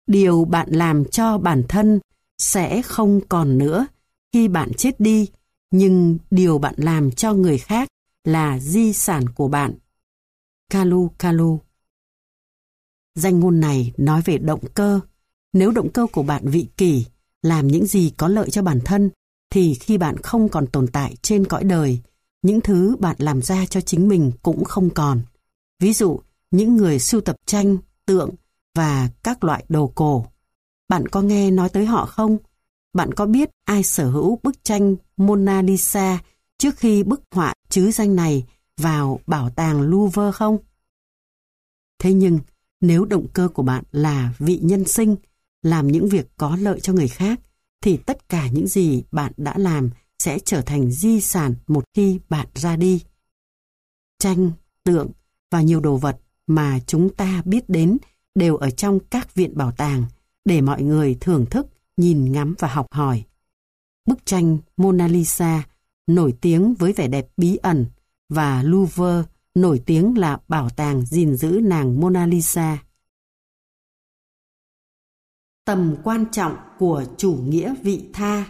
Điều bạn làm cho bản thân sẽ không còn nữa khi bạn chết đi, nhưng điều bạn làm cho người khác là di sản của bạn. Kalu Kalu. Danh ngôn này nói về động cơ. Nếu động cơ của bạn vị kỷ, làm những gì có lợi cho bản thân, thì khi bạn không còn tồn tại trên cõi đời, những thứ bạn làm ra cho chính mình cũng không còn. Ví dụ, những người sưu tập tranh, tượng và các loại đồ cổ. Bạn có nghe nói tới họ không? Bạn có biết ai sở hữu bức tranh Mona Lisa trước khi bức họa trứ danh này vào bảo tàng Louvre không? Thế nhưng, nếu động cơ của bạn là vị nhân sinh, làm những việc có lợi cho người khác, thì tất cả những gì bạn đã làm sẽ trở thành di sản một khi bạn ra đi. Tranh, tượng và nhiều đồ vật mà chúng ta biết đến đều ở trong các viện bảo tàng để mọi người thưởng thức, nhìn ngắm và học hỏi. Bức tranh Mona Lisa nổi tiếng với vẻ đẹp bí ẩn và Louvre nổi tiếng là bảo tàng gìn giữ nàng Mona Lisa. Tầm quan trọng của chủ nghĩa vị tha.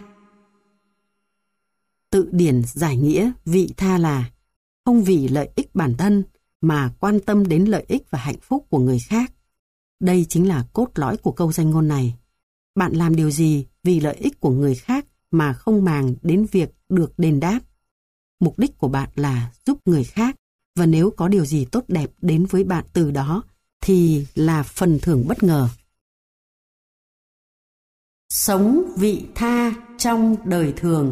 Tự điển giải nghĩa vị tha là không vì lợi ích bản thân mà quan tâm đến lợi ích và hạnh phúc của người khác. Đây chính là cốt lõi của câu danh ngôn này. Bạn làm điều gì vì lợi ích của người khác mà không màng đến việc được đền đáp? Mục đích của bạn là giúp người khác, và nếu có điều gì tốt đẹp đến với bạn từ đó thì là phần thưởng bất ngờ. Sống vị tha trong đời thường.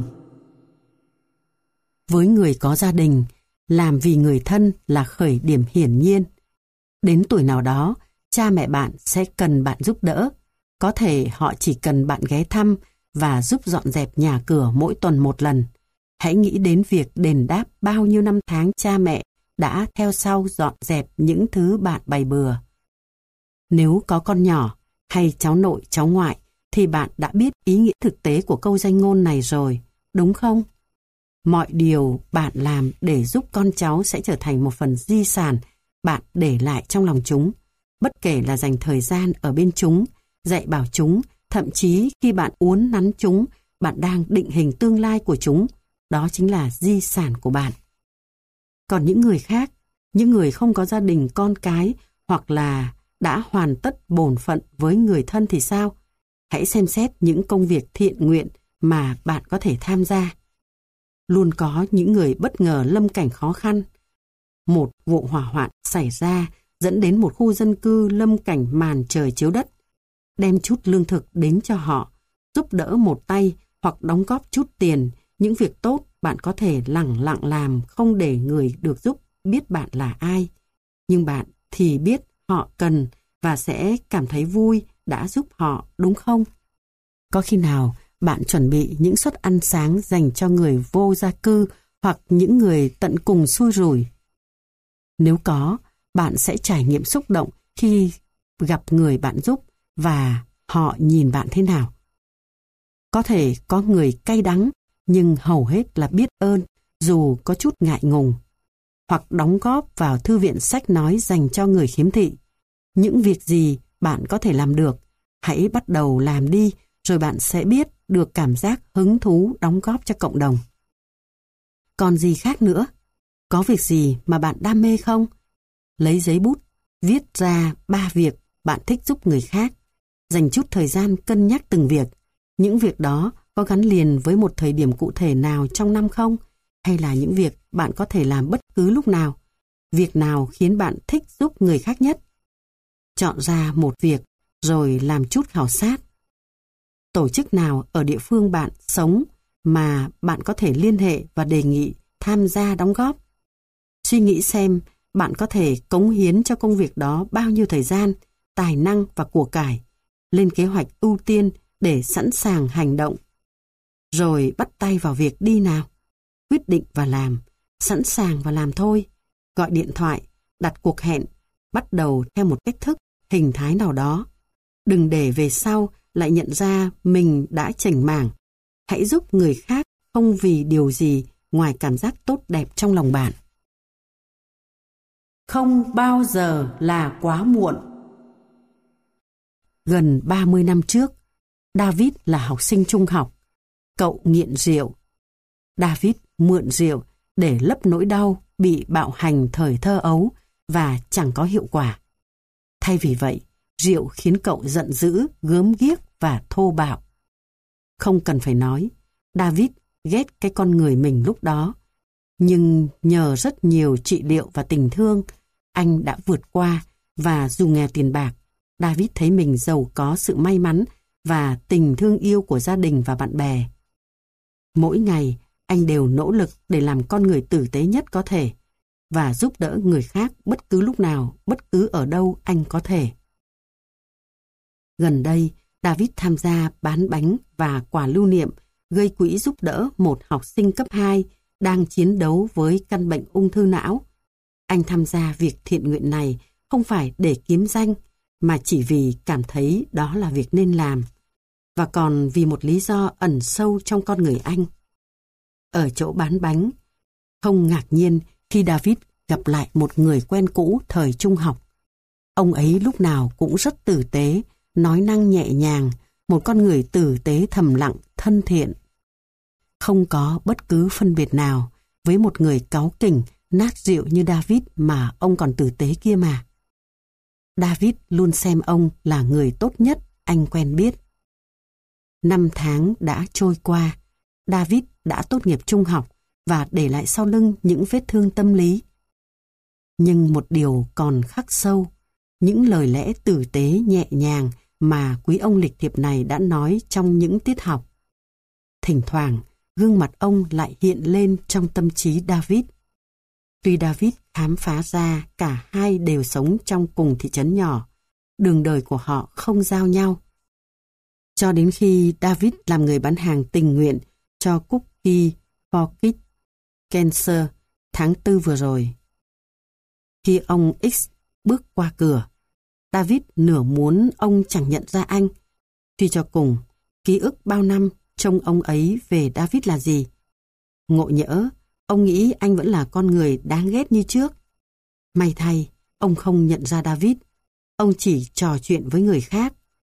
Với người có gia đình, làm vì người thân là khởi điểm hiển nhiên. Đến tuổi nào đó, cha mẹ bạn sẽ cần bạn giúp đỡ. Có thể họ chỉ cần bạn ghé thăm và giúp dọn dẹp nhà cửa mỗi tuần một lần. Hãy nghĩ đến việc đền đáp bao nhiêu năm tháng cha mẹ đã theo sau dọn dẹp những thứ bạn bày bừa. Nếu có con nhỏ hay cháu nội, cháu ngoại, thì bạn đã biết ý nghĩa thực tế của câu danh ngôn này rồi, đúng không? Mọi điều bạn làm để giúp con cháu sẽ trở thành một phần di sản bạn để lại trong lòng chúng. Bất kể là dành thời gian ở bên chúng, dạy bảo chúng, thậm chí khi bạn uốn nắn chúng, bạn đang định hình tương lai của chúng. Đó chính là di sản của bạn. Còn những người khác, những người không có gia đình con cái hoặc là đã hoàn tất bổn phận với người thân thì sao? Hãy xem xét những công việc thiện nguyện mà bạn có thể tham gia. Luôn có những người bất ngờ lâm cảnh khó khăn. Một vụ hỏa hoạn xảy ra dẫn đến một khu dân cư lâm cảnh màn trời chiếu đất. Đem chút lương thực đến cho họ, giúp đỡ một tay hoặc đóng góp chút tiền. Những việc tốt bạn có thể lẳng lặng làm, không để người được giúp biết bạn là ai. Nhưng bạn thì biết họ cần và sẽ cảm thấy vui đã giúp họ, đúng không? Có khi nào bạn chuẩn bị những suất ăn sáng dành cho người vô gia cư hoặc những người tận cùng xui rủi? Nếu có, bạn sẽ trải nghiệm xúc động khi gặp người bạn giúp và họ nhìn bạn thế nào. Có thể có người cay đắng, nhưng hầu hết là biết ơn dù có chút ngại ngùng. Hoặc đóng góp vào thư viện sách nói dành cho người khiếm thị. Những việc gì bạn có thể làm được, hãy bắt đầu làm đi, rồi bạn sẽ biết được cảm giác hứng thú đóng góp cho cộng đồng. Còn gì khác nữa? Có việc gì mà bạn đam mê không? Lấy giấy bút, viết ra 3 việc bạn thích giúp người khác. Dành chút thời gian cân nhắc từng việc. Những việc đó có gắn liền với một thời điểm cụ thể nào trong năm không? Hay là những việc bạn có thể làm bất cứ lúc nào? Việc nào khiến bạn thích giúp người khác nhất? Chọn ra một việc rồi làm chút khảo sát. Tổ chức nào ở địa phương bạn sống mà bạn có thể liên hệ và đề nghị tham gia đóng góp? Suy nghĩ xem bạn có thể cống hiến cho công việc đó bao nhiêu thời gian, tài năng và của cải. Lên kế hoạch ưu tiên để sẵn sàng hành động. Rồi bắt tay vào việc đi nào. Quyết định và làm, sẵn sàng và làm thôi. Gọi điện thoại, đặt cuộc hẹn, bắt đầu theo một cách thức, hình thái nào đó. Đừng để về sau lại nhận ra mình đã chểnh mảng. Hãy giúp người khác không vì điều gì ngoài cảm giác tốt đẹp trong lòng bạn. Không bao giờ là quá muộn. Gần 30 năm trước, David là học sinh trung học. Cậu nghiện rượu. David mượn rượu để lấp nỗi đau bị bạo hành thời thơ ấu và chẳng có hiệu quả. Thay vì vậy, rượu khiến cậu giận dữ, gớm ghiếc và thô bạo. Không cần phải nói, David ghét cái con người mình lúc đó. Nhưng nhờ rất nhiều trị liệu và tình thương, anh đã vượt qua và dù nghèo tiền bạc, David thấy mình giàu có sự may mắn và tình thương yêu của gia đình và bạn bè. Mỗi ngày, anh đều nỗ lực để làm con người tử tế nhất có thể và giúp đỡ người khác bất cứ lúc nào, bất cứ ở đâu anh có thể. Gần đây, David tham gia bán bánh và quà lưu niệm gây quỹ giúp đỡ một học sinh cấp 2 đang chiến đấu với căn bệnh ung thư não. Anh tham gia việc thiện nguyện này không phải để kiếm danh, mà chỉ vì cảm thấy đó là việc nên làm, và còn vì một lý do ẩn sâu trong con người anh. Ở chỗ bán bánh, không ngạc nhiên khi David gặp lại một người quen cũ thời trung học. Ông ấy lúc nào cũng rất tử tế, nói năng nhẹ nhàng, một con người tử tế thầm lặng, thân thiện. Không có bất cứ phân biệt nào với một người cáu kỉnh, nát rượu như David mà ông còn tử tế kia mà. David luôn xem ông là người tốt nhất anh quen biết. 5 tháng đã trôi qua, David đã tốt nghiệp trung học và để lại sau lưng những vết thương tâm lý. Nhưng một điều còn khắc sâu, những lời lẽ tử tế nhẹ nhàng mà quý ông lịch thiệp này đã nói trong những tiết học. Thỉnh thoảng, gương mặt ông lại hiện lên trong tâm trí David. Tuy David khám phá ra cả hai đều sống trong cùng thị trấn nhỏ, đường đời của họ không giao nhau. Cho đến khi David làm người bán hàng tình nguyện cho Cookie for Kids Cancer tháng 4 vừa rồi. Khi ông X bước qua cửa, David nửa muốn ông chẳng nhận ra anh. Tuy cho cùng, ký ức bao năm trông ông ấy về David là gì? Ngộ nhỡ, ông nghĩ anh vẫn là con người đáng ghét như trước. May thay, ông không nhận ra David. Ông chỉ trò chuyện với người khác.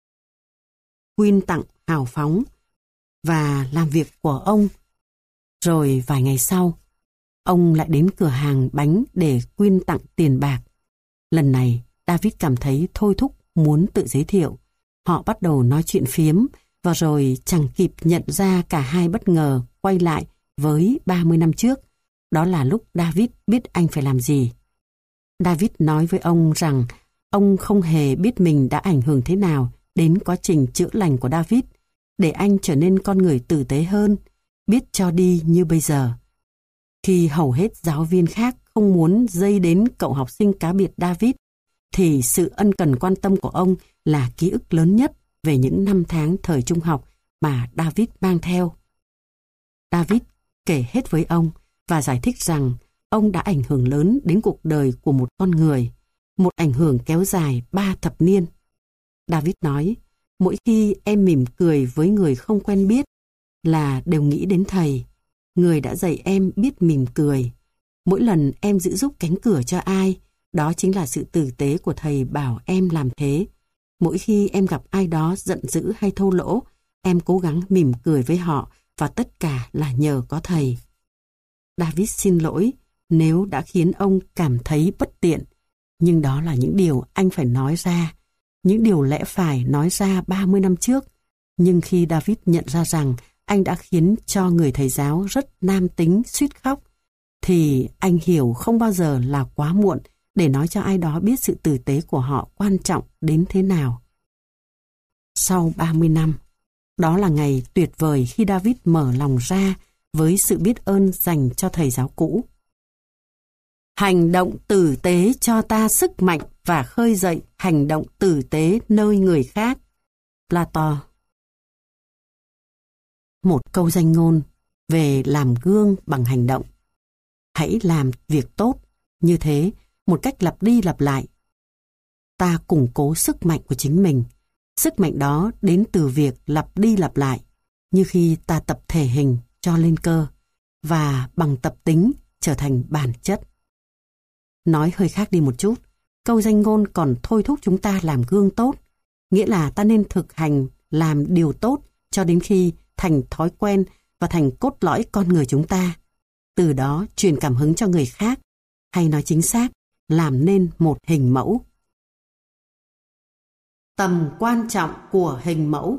Quyên tặng hào phóng và làm việc của ông. Rồi vài ngày sau, ông lại đến cửa hàng bánh để quyên tặng tiền bạc. Lần này, David cảm thấy thôi thúc muốn tự giới thiệu. Họ bắt đầu nói chuyện phiếm và rồi chẳng kịp nhận ra cả hai bất ngờ quay lại với 30 năm trước. Đó là lúc David biết anh phải làm gì. David nói với ông rằng ông không hề biết mình đã ảnh hưởng thế nào đến quá trình chữa lành của David, để anh trở nên con người tử tế hơn, biết cho đi như bây giờ. Khi hầu hết giáo viên khác không muốn dây đến cậu học sinh cá biệt David, thì sự ân cần quan tâm của ông là ký ức lớn nhất về những năm tháng thời trung học mà David mang theo. David kể hết với ông và giải thích rằng ông đã ảnh hưởng lớn đến cuộc đời của một con người, một ảnh hưởng kéo dài 3 thập niên. David nói, mỗi khi em mỉm cười với người không quen biết là đều nghĩ đến thầy, người đã dạy em biết mỉm cười. Mỗi lần em giữ giúp cánh cửa cho ai, đó chính là sự tử tế của thầy bảo em làm thế. Mỗi khi em gặp ai đó giận dữ hay thô lỗ, em cố gắng mỉm cười với họ và tất cả là nhờ có thầy. David xin lỗi nếu đã khiến ông cảm thấy bất tiện, nhưng đó là những điều anh phải nói ra, những điều lẽ phải nói ra 30 năm trước. Nhưng khi David nhận ra rằng anh đã khiến cho người thầy giáo rất nam tính suýt khóc, thì anh hiểu không bao giờ là quá muộn để nói cho ai đó biết sự tử tế của họ quan trọng đến thế nào. Sau 30 năm, đó là ngày tuyệt vời khi David mở lòng ra với sự biết ơn dành cho thầy giáo cũ. Hành động tử tế cho ta sức mạnh và khơi dậy hành động tử tế nơi người khác. Plato. Một câu danh ngôn về làm gương bằng hành động. Hãy làm việc tốt, như thế, một cách lặp đi lặp lại. Ta củng cố sức mạnh của chính mình. Sức mạnh đó đến từ việc lặp đi lặp lại, như khi ta tập thể hình cho lên cơ, và bằng tập tính trở thành bản chất. Nói hơi khác đi một chút, câu danh ngôn còn thôi thúc chúng ta làm gương tốt, nghĩa là ta nên thực hành làm điều tốt cho đến khi thành thói quen và thành cốt lõi con người chúng ta. Từ đó truyền cảm hứng cho người khác, hay nói chính xác, làm nên một hình mẫu. Tầm quan trọng của hình mẫu.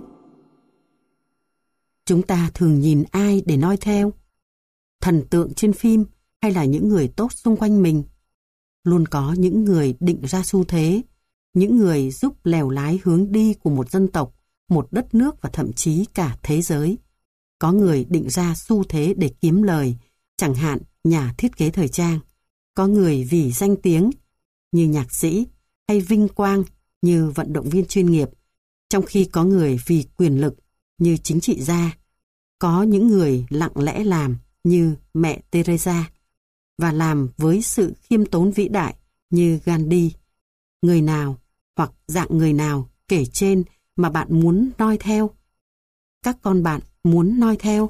Chúng ta thường nhìn ai để noi theo? Thần tượng trên phim hay là những người tốt xung quanh mình? Luôn có những người định ra xu thế, những người giúp lèo lái hướng đi của một dân tộc, một đất nước và thậm chí cả thế giới. Có người định ra xu thế để kiếm lời, chẳng hạn nhà thiết kế thời trang. Có người vì danh tiếng như nhạc sĩ hay vinh quang như vận động viên chuyên nghiệp, trong khi có người vì quyền lực như chính trị gia. Có những người lặng lẽ làm như mẹ Teresa và làm với sự khiêm tốn vĩ đại như Gandhi. Người nào hoặc dạng người nào kể trên mà bạn muốn noi theo? Các con bạn muốn noi theo?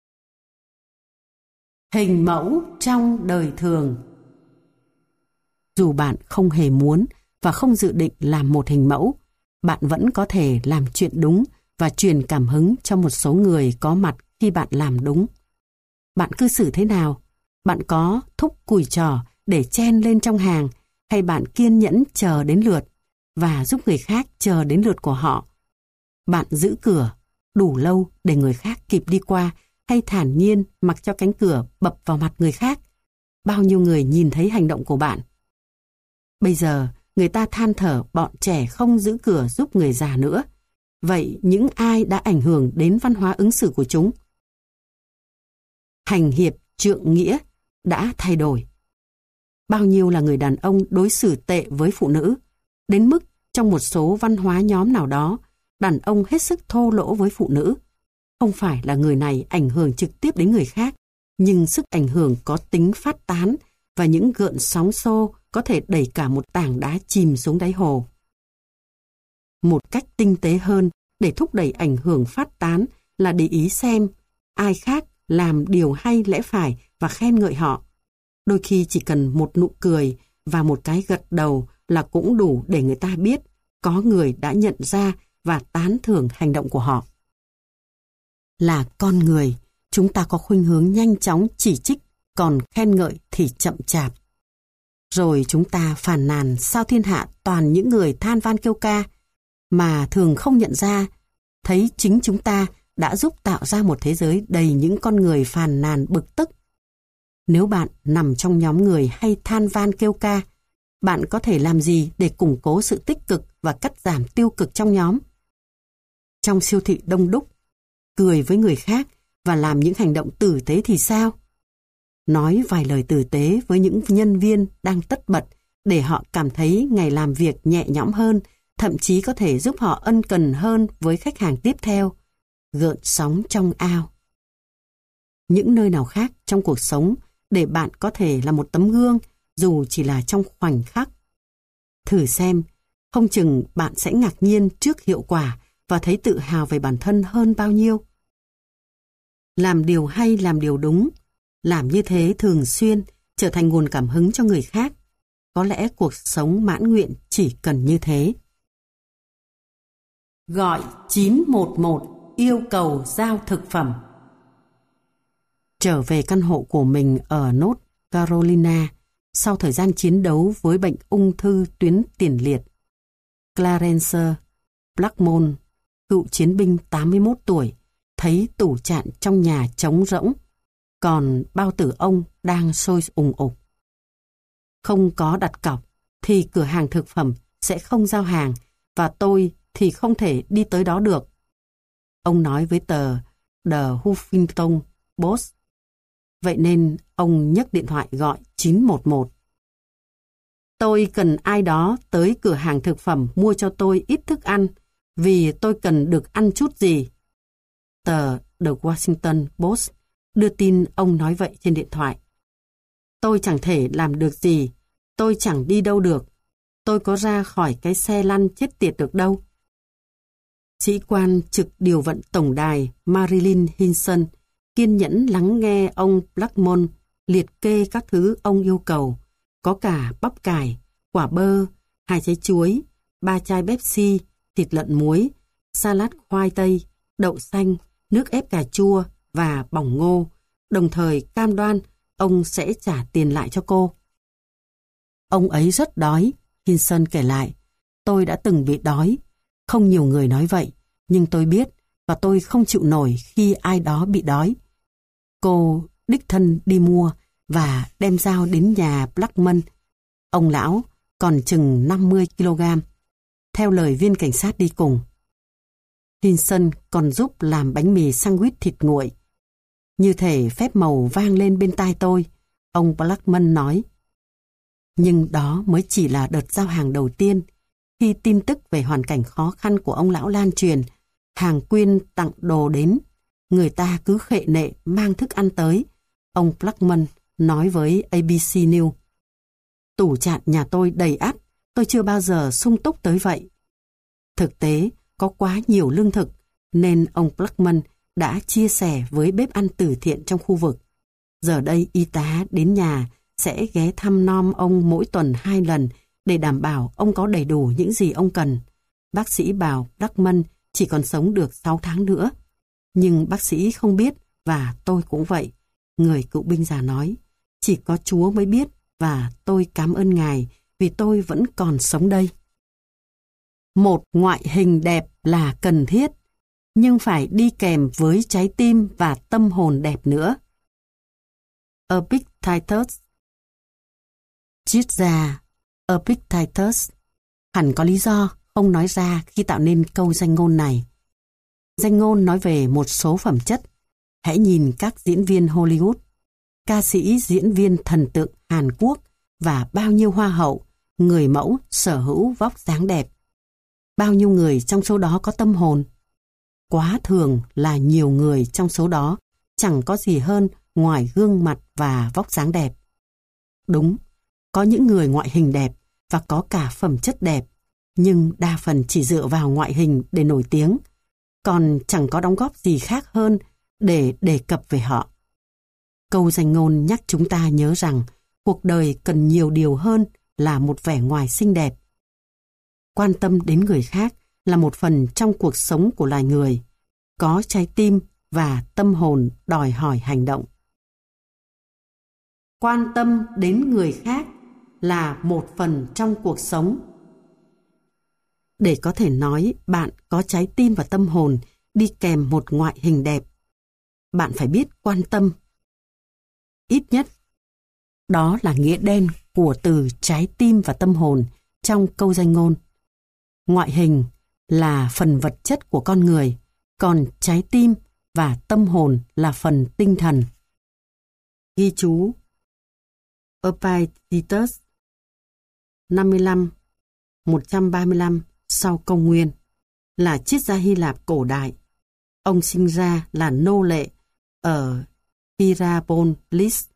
Hình mẫu trong đời thường. Dù bạn không hề muốn và không dự định làm một hình mẫu, bạn vẫn có thể làm chuyện đúng và truyền cảm hứng cho một số người có mặt khi bạn làm đúng. Bạn cư xử thế nào? Bạn có thúc cùi trò để chen lên trong hàng, hay bạn kiên nhẫn chờ đến lượt và giúp người khác chờ đến lượt của họ? Bạn giữ cửa đủ lâu để người khác kịp đi qua, hay thản nhiên mặc cho cánh cửa bập vào mặt người khác? Bao nhiêu người nhìn thấy hành động của bạn? Bây giờ, người ta than thở bọn trẻ không giữ cửa giúp người già nữa. Vậy những ai đã ảnh hưởng đến văn hóa ứng xử của chúng? Hành hiệp trượng nghĩa đã thay đổi. Bao nhiêu là người đàn ông đối xử tệ với phụ nữ, đến mức trong một số văn hóa nhóm nào đó, đàn ông hết sức thô lỗ với phụ nữ. Không phải là người này ảnh hưởng trực tiếp đến người khác, nhưng sức ảnh hưởng có tính phát tán và những gợn sóng xô có thể đẩy cả một tảng đá chìm xuống đáy hồ. Một cách tinh tế hơn để thúc đẩy ảnh hưởng phát tán là để ý xem ai khác làm điều hay lẽ phải và khen ngợi họ. Đôi khi chỉ cần một nụ cười và một cái gật đầu là cũng đủ để người ta biết có người đã nhận ra và tán thưởng hành động của họ. Là con người, chúng ta có khuynh hướng nhanh chóng chỉ trích, còn khen ngợi thì chậm chạp. Rồi chúng ta phàn nàn sao thiên hạ toàn những người than van kêu ca, mà thường không nhận ra, thấy chính chúng ta đã giúp tạo ra một thế giới đầy những con người phàn nàn bực tức. Nếu bạn nằm trong nhóm người hay than van kêu ca, bạn có thể làm gì để củng cố sự tích cực và cắt giảm tiêu cực trong nhóm? Trong siêu thị đông đúc, cười với người khác và làm những hành động tử tế thì sao? Nói vài lời tử tế với những nhân viên đang tất bật để họ cảm thấy ngày làm việc nhẹ nhõm hơn, thậm chí có thể giúp họ ân cần hơn với khách hàng tiếp theo. Gợn sóng trong ao. Những nơi nào khác trong cuộc sống để bạn có thể là một tấm gương, dù chỉ là trong khoảnh khắc. Thử xem, không chừng bạn sẽ ngạc nhiên trước hiệu quả và thấy tự hào về bản thân hơn bao nhiêu. Làm điều hay, làm điều đúng, làm như thế thường xuyên, trở thành nguồn cảm hứng cho người khác. Có lẽ cuộc sống mãn nguyện chỉ cần như thế. Gọi 911 yêu cầu giao thực phẩm. Trở về căn hộ của mình ở North Carolina sau thời gian chiến đấu với bệnh ung thư tuyến tiền liệt, Clarence Blackmon, cựu chiến binh 81 tuổi, thấy tủ chạn trong nhà trống rỗng, còn bao tử ông đang sôi ùng ục. Không có đặt cọc thì cửa hàng thực phẩm sẽ không giao hàng và tôi thì không thể đi tới đó được. Ông nói với tờ The Huffington Post. Vậy nên ông nhấc điện thoại gọi 911. Tôi cần ai đó tới cửa hàng thực phẩm mua cho tôi ít thức ăn vì tôi cần được ăn chút gì. Tờ The Washington Post đưa tin ông nói vậy trên điện thoại. Tôi chẳng thể làm được gì, tôi chẳng đi đâu được, tôi có ra khỏi cái xe lăn chết tiệt được đâu. Sĩ quan trực điều vận tổng đài Marilyn Hinson kiên nhẫn lắng nghe ông Blackmon liệt kê các thứ ông yêu cầu, có cả bắp cải, quả bơ, 2 trái chuối, 3 chai Pepsi, thịt lợn muối, salad khoai tây, đậu xanh, nước ép cà chua và bỏng ngô, đồng thời cam đoan ông sẽ trả tiền lại cho cô. Ông ấy rất đói, Hinson kể lại. Tôi đã từng bị đói. Không nhiều người nói vậy, nhưng tôi biết và tôi không chịu nổi khi ai đó bị đói. Cô đích thân đi mua và đem dao đến nhà Blackman. Ông lão còn chừng 50 kg, theo lời viên cảnh sát đi cùng. Hinson còn giúp làm bánh mì sandwich thịt nguội. Như thể phép màu vang lên bên tai tôi, ông Blackman nói. Nhưng đó mới chỉ là đợt giao hàng đầu tiên. Khi tin tức về hoàn cảnh khó khăn của ông lão lan truyền, hàng quyên tặng đồ đến, người ta cứ khệ nệ mang thức ăn tới. Ông Blackman nói với ABC News. Tủ chạn nhà tôi đầy ắp, tôi chưa bao giờ sung túc tới vậy. Thực tế, có quá nhiều lương thực, nên ông Blackman đã chia sẻ với bếp ăn từ thiện trong khu vực. Giờ đây y tá đến nhà sẽ ghé thăm nom ông mỗi tuần 2 lần để đảm bảo ông có đầy đủ những gì ông cần. Bác sĩ bảo Blackman chỉ còn sống được 6 tháng nữa. Nhưng bác sĩ không biết và tôi cũng vậy. Người cựu binh già nói, chỉ có Chúa mới biết và tôi cảm ơn Ngài vì tôi vẫn còn sống đây. Một ngoại hình đẹp là cần thiết, nhưng phải đi kèm với trái tim và tâm hồn đẹp nữa. Epictetus. Triết gia Epictetus hẳn có lý do không nói ra khi tạo nên câu danh ngôn này. Danh ngôn nói về một số phẩm chất. Hãy nhìn các diễn viên Hollywood, ca sĩ, diễn viên thần tượng Hàn Quốc và bao nhiêu hoa hậu, người mẫu sở hữu vóc dáng đẹp. Bao nhiêu người trong số đó có tâm hồn? Quá thường là nhiều người trong số đó chẳng có gì hơn ngoài gương mặt và vóc dáng đẹp. Đúng, có những người ngoại hình đẹp và có cả phẩm chất đẹp, nhưng đa phần chỉ dựa vào ngoại hình để nổi tiếng, còn chẳng có đóng góp gì khác hơn để đề cập về họ. Câu danh ngôn nhắc chúng ta nhớ rằng cuộc đời cần nhiều điều hơn là một vẻ ngoài xinh đẹp. Quan tâm đến người khác là một phần trong cuộc sống của loài người. Có trái tim và tâm hồn đòi hỏi hành động. Quan tâm đến người khác là một phần trong cuộc sống. Để có thể nói bạn có trái tim và tâm hồn đi kèm một ngoại hình đẹp, bạn phải biết quan tâm. Ít nhất, đó là nghĩa đen của từ trái tim và tâm hồn trong câu danh ngôn. Ngoại hình là phần vật chất của con người, còn trái tim và tâm hồn là phần tinh thần. Ghi chú Epictetus 55-135 sau công nguyên là triết gia Hy Lạp cổ đại. Ông sinh ra là nô lệ ở Hierapolis,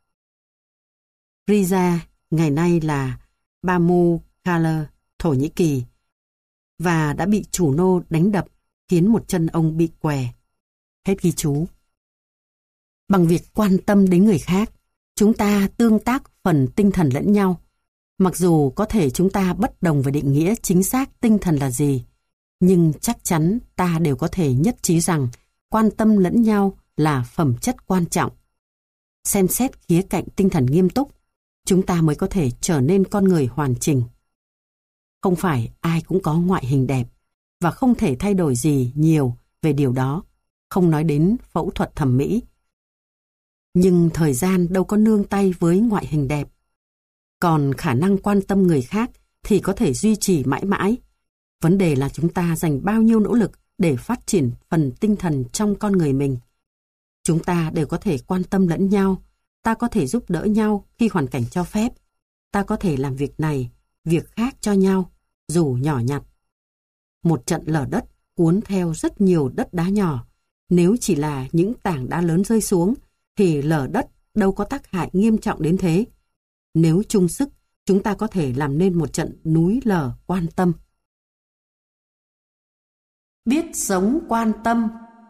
Riza, ngày nay là Pamukkale, Thổ Nhĩ Kỳ, và đã bị chủ nô đánh đập khiến một chân ông bị què. Hết ghi chú. Bằng việc quan tâm đến người khác, chúng ta tương tác phần tinh thần lẫn nhau. Mặc dù có thể chúng ta bất đồng về định nghĩa chính xác tinh thần là gì, nhưng chắc chắn ta đều có thể nhất trí rằng quan tâm lẫn nhau là phẩm chất quan trọng. Xem xét khía cạnh tinh thần nghiêm túc, chúng ta mới có thể trở nên con người hoàn chỉnh. Không phải ai cũng có ngoại hình đẹp, và không thể thay đổi gì nhiều về điều đó, không nói đến phẫu thuật thẩm mỹ. Nhưng thời gian đâu có nương tay với ngoại hình đẹp. Còn khả năng quan tâm người khác thì có thể duy trì mãi mãi. Vấn đề là chúng ta dành bao nhiêu nỗ lực để phát triển phần tinh thần trong con người mình. Chúng ta đều có thể quan tâm lẫn nhau, ta có thể giúp đỡ nhau khi hoàn cảnh cho phép, ta có thể làm việc này, việc khác cho nhau, dù nhỏ nhặt. Một trận lở đất cuốn theo rất nhiều đất đá nhỏ. Nếu chỉ là những tảng đá lớn rơi xuống, thì lở đất đâu có tác hại nghiêm trọng đến thế. Nếu chung sức, chúng ta có thể làm nên một trận núi lở quan tâm. Biết sống quan tâm.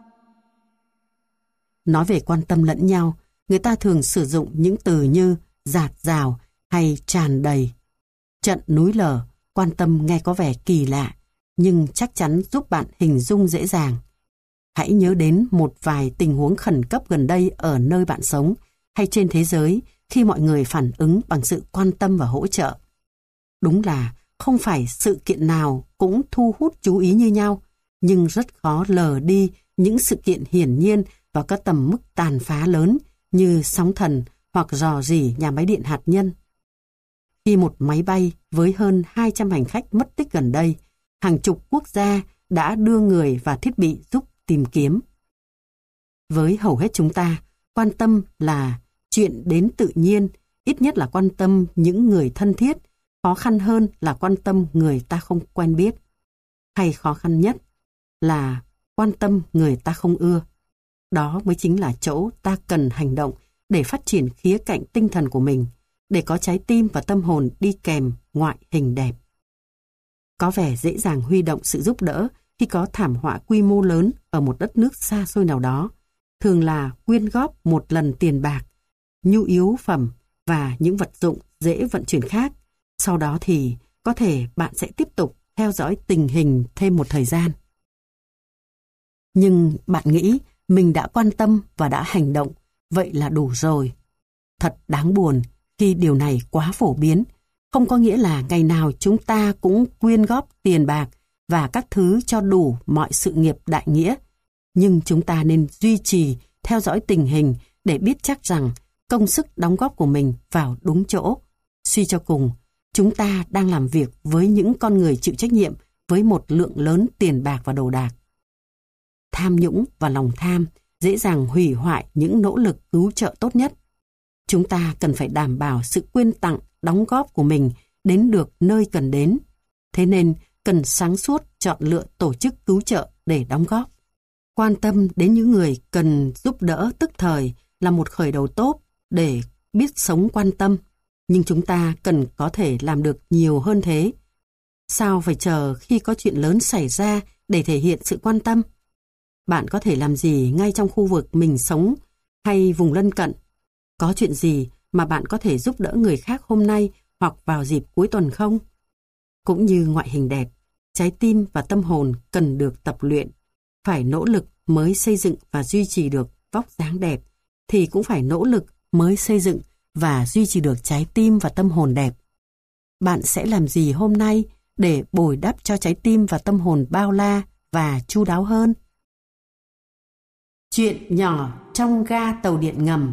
Nói về quan tâm lẫn nhau, người ta thường sử dụng những từ như dạt dào hay tràn đầy. Trận núi lở, quan tâm nghe có vẻ kỳ lạ, nhưng chắc chắn giúp bạn hình dung dễ dàng. Hãy nhớ đến một vài tình huống khẩn cấp gần đây ở nơi bạn sống hay trên thế giới khi mọi người phản ứng bằng sự quan tâm và hỗ trợ. Đúng là không phải sự kiện nào cũng thu hút chú ý như nhau, nhưng rất khó lờ đi những sự kiện hiển nhiên và có tầm mức tàn phá lớn như sóng thần hoặc rò rỉ nhà máy điện hạt nhân. Khi một máy bay với hơn 200 hành khách mất tích gần đây, hàng chục quốc gia đã đưa người và thiết bị giúp tìm kiếm. Với hầu hết chúng ta, quan tâm là chuyện đến tự nhiên, ít nhất là quan tâm những người thân thiết, khó khăn hơn là quan tâm người ta không quen biết. Hay khó khăn nhất là quan tâm người ta không ưa. Đó mới chính là chỗ ta cần hành động để phát triển khía cạnh tinh thần của mình, để có trái tim và tâm hồn đi kèm ngoại hình đẹp. Có vẻ dễ dàng huy động sự giúp đỡ khi có thảm họa quy mô lớn ở một đất nước xa xôi nào đó, thường là quyên góp một lần tiền bạc, nhu yếu phẩm và những vật dụng dễ vận chuyển khác. Sau đó thì có thể bạn sẽ tiếp tục theo dõi tình hình thêm một thời gian. Nhưng bạn nghĩ mình đã quan tâm và đã hành động, vậy là đủ rồi. Thật đáng buồn khi điều này quá phổ biến, không có nghĩa là ngày nào chúng ta cũng quyên góp tiền bạc và các thứ cho đủ mọi sự nghiệp đại nghĩa. Nhưng chúng ta nên duy trì theo dõi tình hình để biết chắc rằng công sức đóng góp của mình vào đúng chỗ. Suy cho cùng, chúng ta đang làm việc với những con người chịu trách nhiệm với một lượng lớn tiền bạc và đồ đạc. Tham nhũng và lòng tham dễ dàng hủy hoại những nỗ lực cứu trợ tốt nhất. Chúng ta cần phải đảm bảo sự quyên tặng, đóng góp của mình đến được nơi cần đến. Thế nên cần sáng suốt chọn lựa tổ chức cứu trợ để đóng góp. Quan tâm đến những người cần giúp đỡ tức thời là một khởi đầu tốt để biết sống quan tâm. Nhưng chúng ta cần có thể làm được nhiều hơn thế. Sao phải chờ khi có chuyện lớn xảy ra để thể hiện sự quan tâm? Bạn có thể làm gì ngay trong khu vực mình sống hay vùng lân cận? Có chuyện gì mà bạn có thể giúp đỡ người khác hôm nay hoặc vào dịp cuối tuần không? Cũng như ngoại hình đẹp, trái tim và tâm hồn cần được tập luyện. Phải nỗ lực mới xây dựng và duy trì được vóc dáng đẹp, thì cũng phải nỗ lực mới xây dựng và duy trì được trái tim và tâm hồn đẹp. Bạn sẽ làm gì hôm nay để bồi đắp cho trái tim và tâm hồn bao la và chu đáo hơn? Chuyện nhỏ trong ga tàu điện ngầm.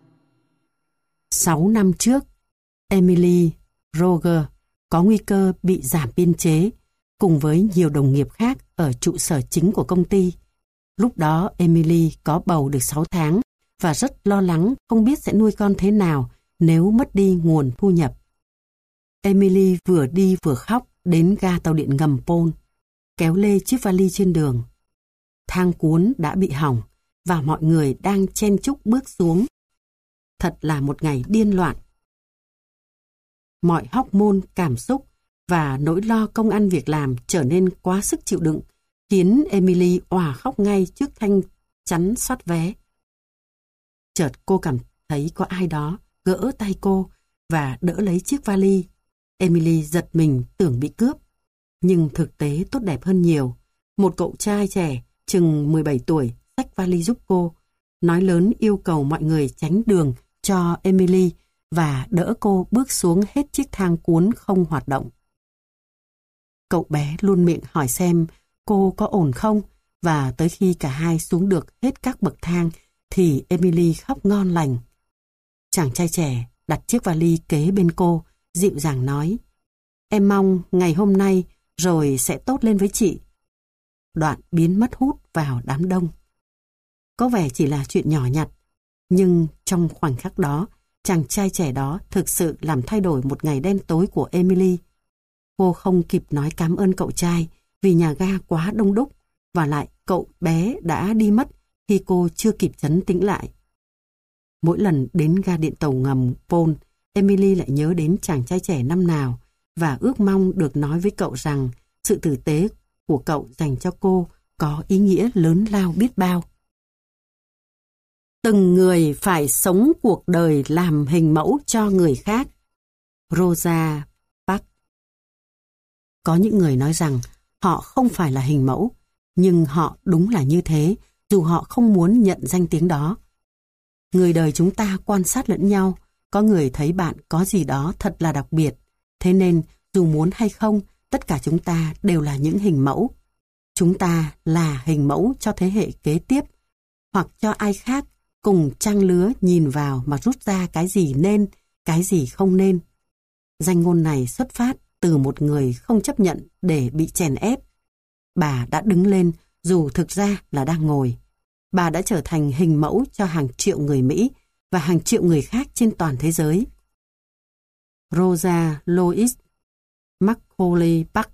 6 năm trước, Emily Roger có nguy cơ bị giảm biên chế cùng với nhiều đồng nghiệp khác ở trụ sở chính của công ty. Lúc đó Emily có bầu được 6 tháng và rất lo lắng không biết sẽ nuôi con thế nào nếu mất đi nguồn thu nhập. Emily vừa đi vừa khóc đến ga tàu điện ngầm Pole, kéo lê chiếc vali trên đường. Thang cuốn đã bị hỏng và mọi người đang chen chúc bước xuống. Thật là một ngày điên loạn. Mọi hormone cảm xúc và nỗi lo công ăn việc làm trở nên quá sức chịu đựng, khiến Emily òa khóc ngay trước thanh chắn soát vé. Chợt cô cảm thấy có ai đó gỡ tay cô và đỡ lấy chiếc vali. Emily giật mình tưởng bị cướp. Nhưng thực tế tốt đẹp hơn nhiều. Một cậu trai trẻ chừng 17 tuổi xách vali giúp cô, nói lớn yêu cầu mọi người tránh đường cho Emily và đỡ cô bước xuống hết chiếc thang cuốn không hoạt động. Cậu bé luôn miệng hỏi xem cô có ổn không, và tới khi cả hai xuống được hết các bậc thang thì Emily khóc ngon lành. Chàng trai trẻ đặt chiếc vali kế bên cô, dịu dàng nói: "Em mong ngày hôm nay rồi sẽ tốt lên với chị." Đoạn biến mất hút vào đám đông. Có vẻ chỉ là chuyện nhỏ nhặt, nhưng trong khoảnh khắc đó, chàng trai trẻ đó thực sự làm thay đổi một ngày đen tối của Emily. Cô không kịp nói cảm ơn cậu trai vì nhà ga quá đông đúc, và lại cậu bé đã đi mất khi cô chưa kịp trấn tĩnh lại. Mỗi lần đến ga điện tàu ngầm Pole, Emily lại nhớ đến chàng trai trẻ năm nào và ước mong được nói với cậu rằng sự tử tế của cậu dành cho cô có ý nghĩa lớn lao biết bao. Từng người phải sống cuộc đời làm hình mẫu cho người khác. Rosa Parks. Có những người nói rằng Họ không phải là hình mẫu, nhưng họ đúng là như thế, dù họ không muốn nhận danh tiếng đó. Người đời chúng ta quan sát lẫn nhau, có người thấy bạn có gì đó thật là đặc biệt. Thế nên, dù muốn hay không, tất cả chúng ta đều là những hình mẫu. Chúng ta là hình mẫu cho thế hệ kế tiếp, hoặc cho ai khác cùng trang lứa nhìn vào mà rút ra cái gì nên, cái gì không nên. Danh ngôn này xuất phát từ một người không chấp nhận để bị chèn ép. Bà đã đứng lên dù thực ra là đang ngồi. Bà đã trở thành hình mẫu cho hàng triệu người Mỹ và hàng triệu người khác trên toàn thế giới. Rosa Louise Macaulay Buck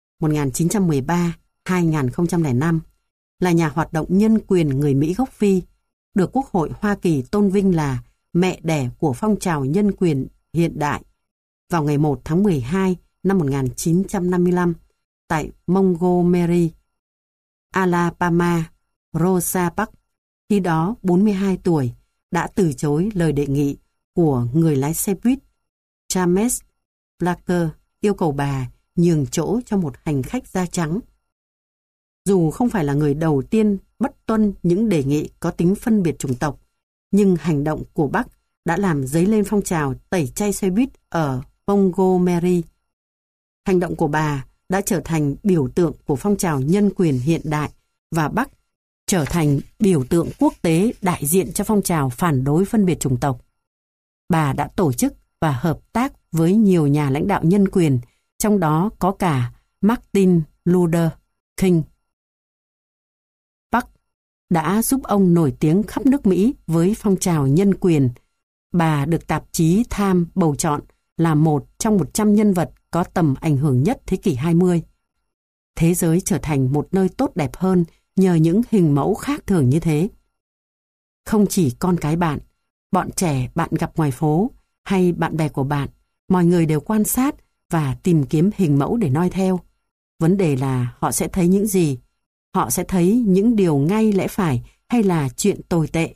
1913-2005 là nhà hoạt động nhân quyền người Mỹ gốc Phi, được Quốc hội Hoa Kỳ tôn vinh là mẹ đẻ của phong trào nhân quyền hiện đại. Vào ngày 1 tháng 12 năm 1955, tại Montgomery, Alabama, Rosa Buck, khi đó 42 tuổi, đã từ chối lời đề nghị của người lái xe buýt James Blacker yêu cầu bà nhường chỗ cho một hành khách da trắng. Dù không phải là người đầu tiên bất tuân những đề nghị có tính phân biệt chủng tộc, nhưng hành động của Buck đã làm dấy lên phong trào tẩy chay xe buýt ở Montgomery. Hành động của bà đã trở thành biểu tượng của phong trào nhân quyền hiện đại và Buck trở thành biểu tượng quốc tế đại diện cho phong trào phản đối phân biệt chủng tộc. Bà đã tổ chức và hợp tác với nhiều nhà lãnh đạo nhân quyền, trong đó có cả Martin Luther King. Buck đã giúp ông nổi tiếng khắp nước Mỹ với phong trào nhân quyền. Bà được tạp chí Time bầu chọn là một trong 100 nhân vật có tầm ảnh hưởng nhất thế kỷ 20. Thế giới trở thành một nơi tốt đẹp hơn nhờ những hình mẫu khác thường như thế. Không chỉ con cái bạn, bọn trẻ bạn gặp ngoài phố hay bạn bè của bạn, mọi người đều quan sát và tìm kiếm hình mẫu để noi theo. Vấn đề là họ sẽ thấy những gì? Họ sẽ thấy những điều ngay lẽ phải hay là chuyện tồi tệ?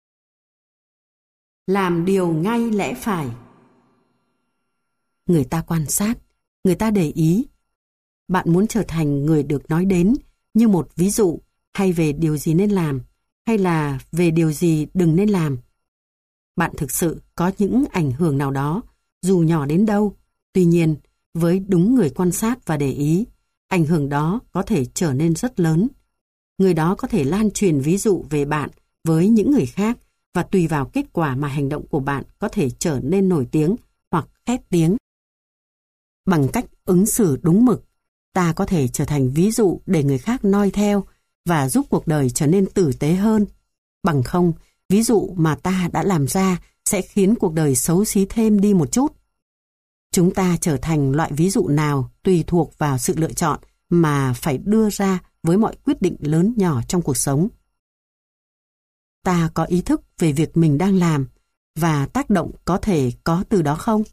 Làm điều ngay lẽ phải. Người ta quan sát, người ta để ý. Bạn muốn trở thành người được nói đến như một ví dụ hay về điều gì nên làm, hay là về điều gì đừng nên làm. Bạn thực sự có những ảnh hưởng nào đó, dù nhỏ đến đâu. Tuy nhiên, với đúng người quan sát và để ý, ảnh hưởng đó có thể trở nên rất lớn. Người đó có thể lan truyền ví dụ về bạn với những người khác và tùy vào kết quả mà hành động của bạn có thể trở nên nổi tiếng hoặc khét tiếng. Bằng cách ứng xử đúng mực, ta có thể trở thành ví dụ để người khác noi theo và giúp cuộc đời trở nên tử tế hơn. Bằng không, ví dụ mà ta đã làm ra sẽ khiến cuộc đời xấu xí thêm đi một chút. Chúng ta trở thành loại ví dụ nào tùy thuộc vào sự lựa chọn mà phải đưa ra với mọi quyết định lớn nhỏ trong cuộc sống. Ta có ý thức về việc mình đang làm và tác động có thể có từ đó không?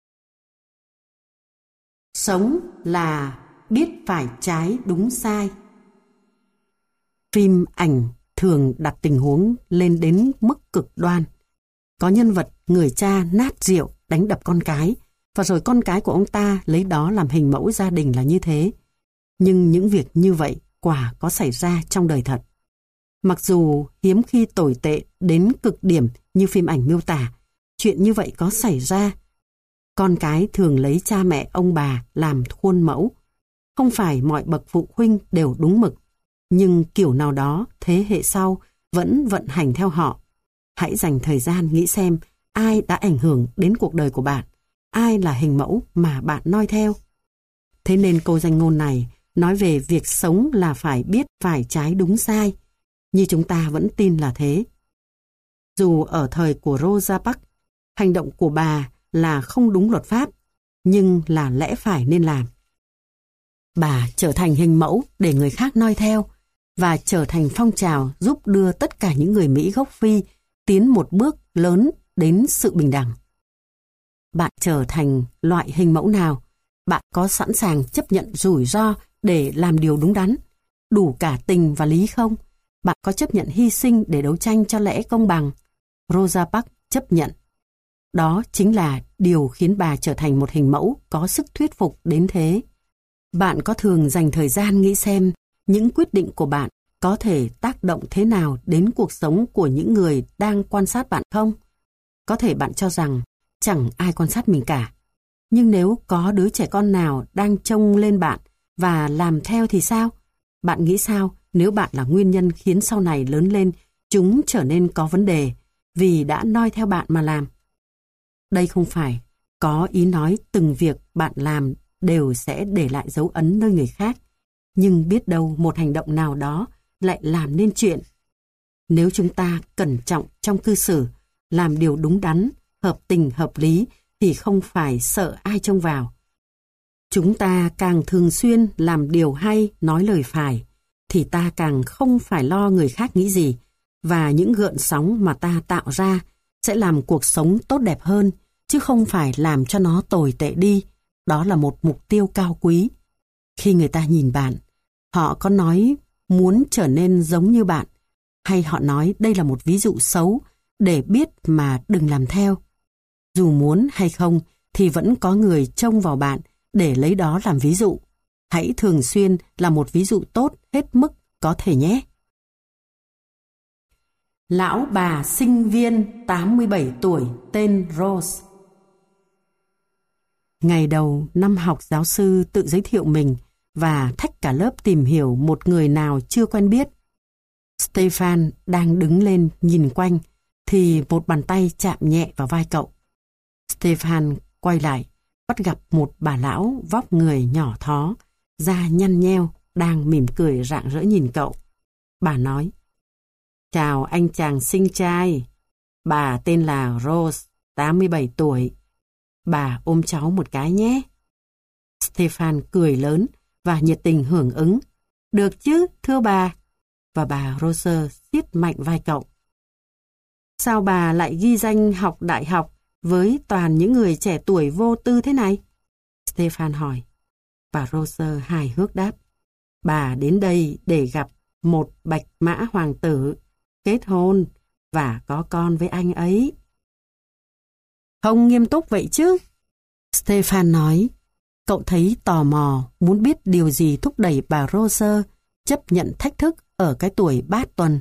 Sống là biết phải trái đúng sai. Phim ảnh thường đặt tình huống lên đến mức cực đoan. Có nhân vật người cha nát rượu đánh đập con cái, và rồi con cái của ông ta lấy đó làm hình mẫu gia đình là như thế. Nhưng những việc như vậy quả có xảy ra trong đời thật. Mặc dù hiếm khi tồi tệ đến cực điểm như phim ảnh miêu tả, chuyện như vậy có xảy ra. Con cái thường lấy cha mẹ ông bà làm khuôn mẫu. Không phải mọi bậc phụ huynh đều đúng mực, nhưng kiểu nào đó thế hệ sau vẫn vận hành theo họ. Hãy dành thời gian nghĩ xem ai đã ảnh hưởng đến cuộc đời của bạn, ai là hình mẫu mà bạn noi theo. Thế nên câu danh ngôn này nói về việc sống là phải biết phải trái đúng sai, như chúng ta vẫn tin là thế. Dù ở thời của Rosa Parks, hành động của bà là không đúng luật pháp, nhưng là lẽ phải nên làm. Bà trở thành hình mẫu để người khác noi theo và trở thành phong trào giúp đưa tất cả những người Mỹ gốc Phi tiến một bước lớn đến sự bình đẳng. Bạn trở thành loại hình mẫu nào? Bạn có sẵn sàng chấp nhận rủi ro để làm điều đúng đắn, đủ cả tình và lý không? Bạn có chấp nhận hy sinh để đấu tranh cho lẽ công bằng? Rosa Parks chấp nhận. Đó chính là điều khiến bà trở thành một hình mẫu có sức thuyết phục đến thế. Bạn có thường dành thời gian nghĩ xem những quyết định của bạn có thể tác động thế nào đến cuộc sống của những người đang quan sát bạn không? Có thể bạn cho rằng chẳng ai quan sát mình cả. Nhưng nếu có đứa trẻ con nào đang trông lên bạn và làm theo thì sao? Bạn nghĩ sao nếu bạn là nguyên nhân khiến sau này lớn lên chúng trở nên có vấn đề vì đã noi theo bạn mà làm? Đây không phải có ý nói từng việc bạn làm đều sẽ để lại dấu ấn nơi người khác, nhưng biết đâu một hành động nào đó lại làm nên chuyện. Nếu chúng ta cẩn trọng trong cư xử, làm điều đúng đắn, hợp tình hợp lý thì không phải sợ ai trông vào. Chúng ta càng thường xuyên làm điều hay, nói lời phải, thì ta càng không phải lo người khác nghĩ gì, và những gợn sóng mà ta tạo ra sẽ làm cuộc sống tốt đẹp hơn, chứ không phải làm cho nó tồi tệ đi. Đó là một mục tiêu cao quý. Khi người ta nhìn bạn, họ có nói muốn trở nên giống như bạn, hay họ nói đây là một ví dụ xấu để biết mà đừng làm theo. Dù muốn hay không thì vẫn có người trông vào bạn để lấy đó làm ví dụ. Hãy thường xuyên là một ví dụ tốt hết mức có thể nhé. Lão bà sinh viên 87 tuổi tên Rose. Ngày đầu năm học, giáo sư tự giới thiệu mình và thách cả lớp tìm hiểu một người nào chưa quen biết. Stefan đang đứng lên nhìn quanh thì một bàn tay chạm nhẹ vào vai cậu. Stefan quay lại, bắt gặp một bà lão vóc người nhỏ thó, da nhăn nheo, đang mỉm cười rạng rỡ nhìn cậu. Bà nói: "Chào anh chàng xinh trai, bà tên là Rose, 87 tuổi. Bà ôm cháu một cái nhé." Stefan cười lớn và nhiệt tình hưởng ứng. "Được chứ, thưa bà." Và bà Rose siết mạnh vai cậu. "Sao bà lại ghi danh học đại học với toàn những người trẻ tuổi vô tư thế này?" Stefan hỏi. Bà Rose hài hước đáp: "Bà đến đây để gặp một bạch mã hoàng tử, kết hôn và có con với anh ấy." "Không nghiêm túc vậy chứ?" Stefan nói. Cậu thấy tò mò, muốn biết điều gì thúc đẩy bà Rose chấp nhận thách thức ở cái tuổi bát tuần.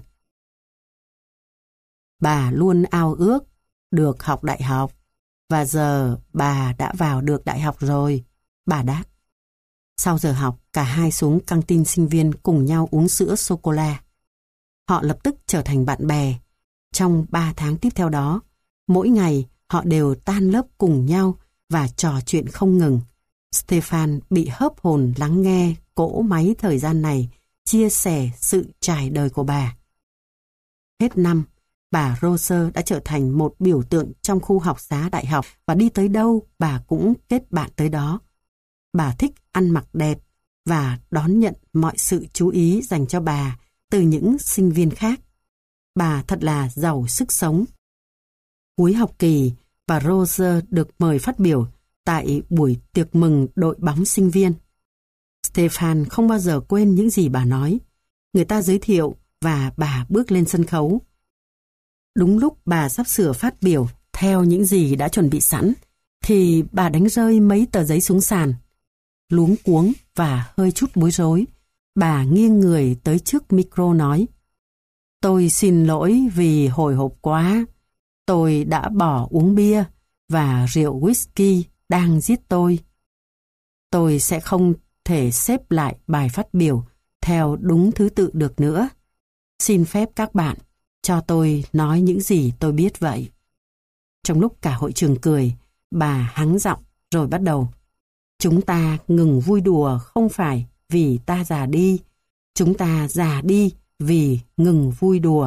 "Bà luôn ao ước được học đại học, và giờ bà đã vào được đại học rồi," bà đáp. Sau giờ học, cả hai xuống căng tin sinh viên cùng nhau uống sữa sô-cô-la. Họ lập tức trở thành bạn bè. Trong 3 tháng tiếp theo đó, mỗi ngày họ đều tan lớp cùng nhau và trò chuyện không ngừng. Stefan bị hớp hồn lắng nghe cỗ máy thời gian này chia sẻ sự trải đời của bà. Hết năm, bà Rose đã trở thành một biểu tượng trong khu học xá đại học và đi tới đâu bà cũng kết bạn tới đó. Bà thích ăn mặc đẹp và đón nhận mọi sự chú ý dành cho bà từ những sinh viên khác. Bà thật là giàu sức sống. Cuối học kỳ, bà Rose được mời phát biểu tại buổi tiệc mừng đội bóng sinh viên. Stefan không bao giờ quên những gì bà nói. Người ta giới thiệu và bà bước lên sân khấu. Đúng lúc bà sắp sửa phát biểu theo những gì đã chuẩn bị sẵn, thì bà đánh rơi mấy tờ giấy xuống sàn. Luống cuống và hơi chút bối rối, bà nghiêng người tới trước micro nói: "Tôi xin lỗi vì hồi hộp quá. Tôi đã bỏ uống bia và rượu whisky đang giết tôi. Tôi sẽ không thể xếp lại bài phát biểu theo đúng thứ tự được nữa. Xin phép các bạn cho tôi nói những gì tôi biết vậy." Trong lúc cả hội trường cười, bà hắng giọng rồi bắt đầu: "Chúng ta ngừng vui đùa không phải vì ta già đi. Chúng ta già đi vì ngừng vui đùa.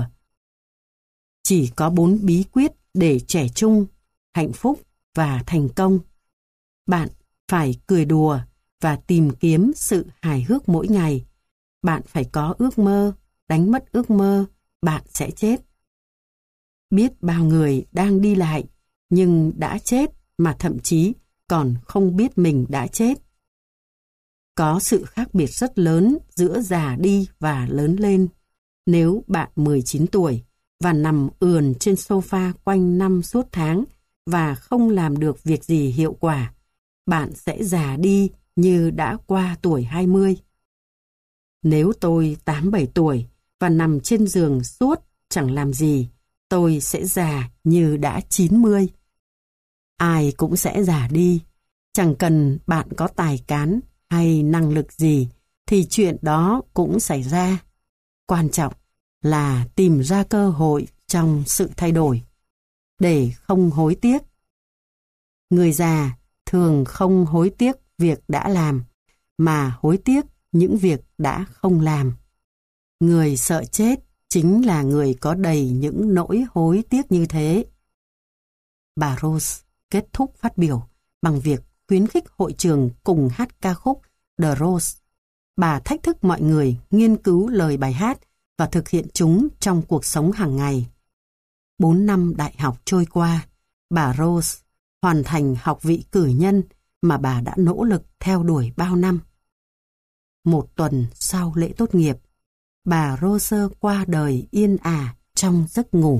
Chỉ có 4 bí quyết để trẻ trung, hạnh phúc và thành công. Bạn phải cười đùa và tìm kiếm sự hài hước mỗi ngày. Bạn phải có ước mơ, đánh mất ước mơ, bạn sẽ chết. Biết bao người đang đi lại nhưng đã chết mà thậm chí còn không biết mình đã chết. Có sự khác biệt rất lớn giữa già đi và lớn lên. Nếu bạn 19 tuổi và nằm ườn trên sofa quanh năm suốt tháng và không làm được việc gì hiệu quả, bạn sẽ già đi như đã qua tuổi 20. Nếu tôi 8-7 tuổi và nằm trên giường suốt chẳng làm gì, tôi sẽ già như đã 90. Ai cũng sẽ già đi. Chẳng cần bạn có tài cán hay năng lực gì thì chuyện đó cũng xảy ra. Quan trọng là tìm ra cơ hội trong sự thay đổi để không hối tiếc. Người già thường không hối tiếc việc đã làm mà hối tiếc những việc đã không làm. Người sợ chết chính là người có đầy những nỗi hối tiếc như thế. Bà Rose kết thúc phát biểu bằng việc khuyến khích hội trường cùng hát ca khúc The Rose. Bà thách thức mọi người nghiên cứu lời bài hát và thực hiện chúng trong cuộc sống hàng ngày. 4 năm đại học trôi qua, bà Rose hoàn thành học vị cử nhân mà bà đã nỗ lực theo đuổi bao năm. Một tuần sau lễ tốt nghiệp, bà Rose qua đời yên ả trong giấc ngủ.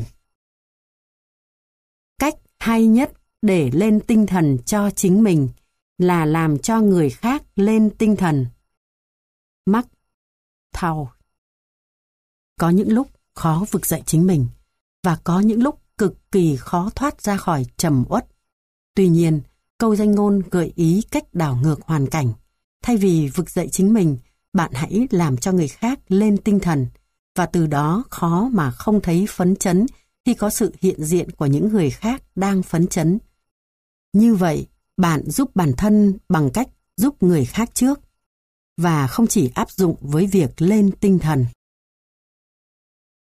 Cách hay nhất để lên tinh thần cho chính mình là làm cho người khác lên tinh thần. Mark Twain. Có những lúc khó vực dậy chính mình và có những lúc cực kỳ khó thoát ra khỏi trầm uất. Tuy nhiên, câu danh ngôn gợi ý cách đảo ngược hoàn cảnh. Thay vì vực dậy chính mình, bạn hãy làm cho người khác lên tinh thần và từ đó khó mà không thấy phấn chấn khi có sự hiện diện của những người khác đang phấn chấn. Như vậy, bạn giúp bản thân bằng cách giúp người khác trước và không chỉ áp dụng với việc lên tinh thần.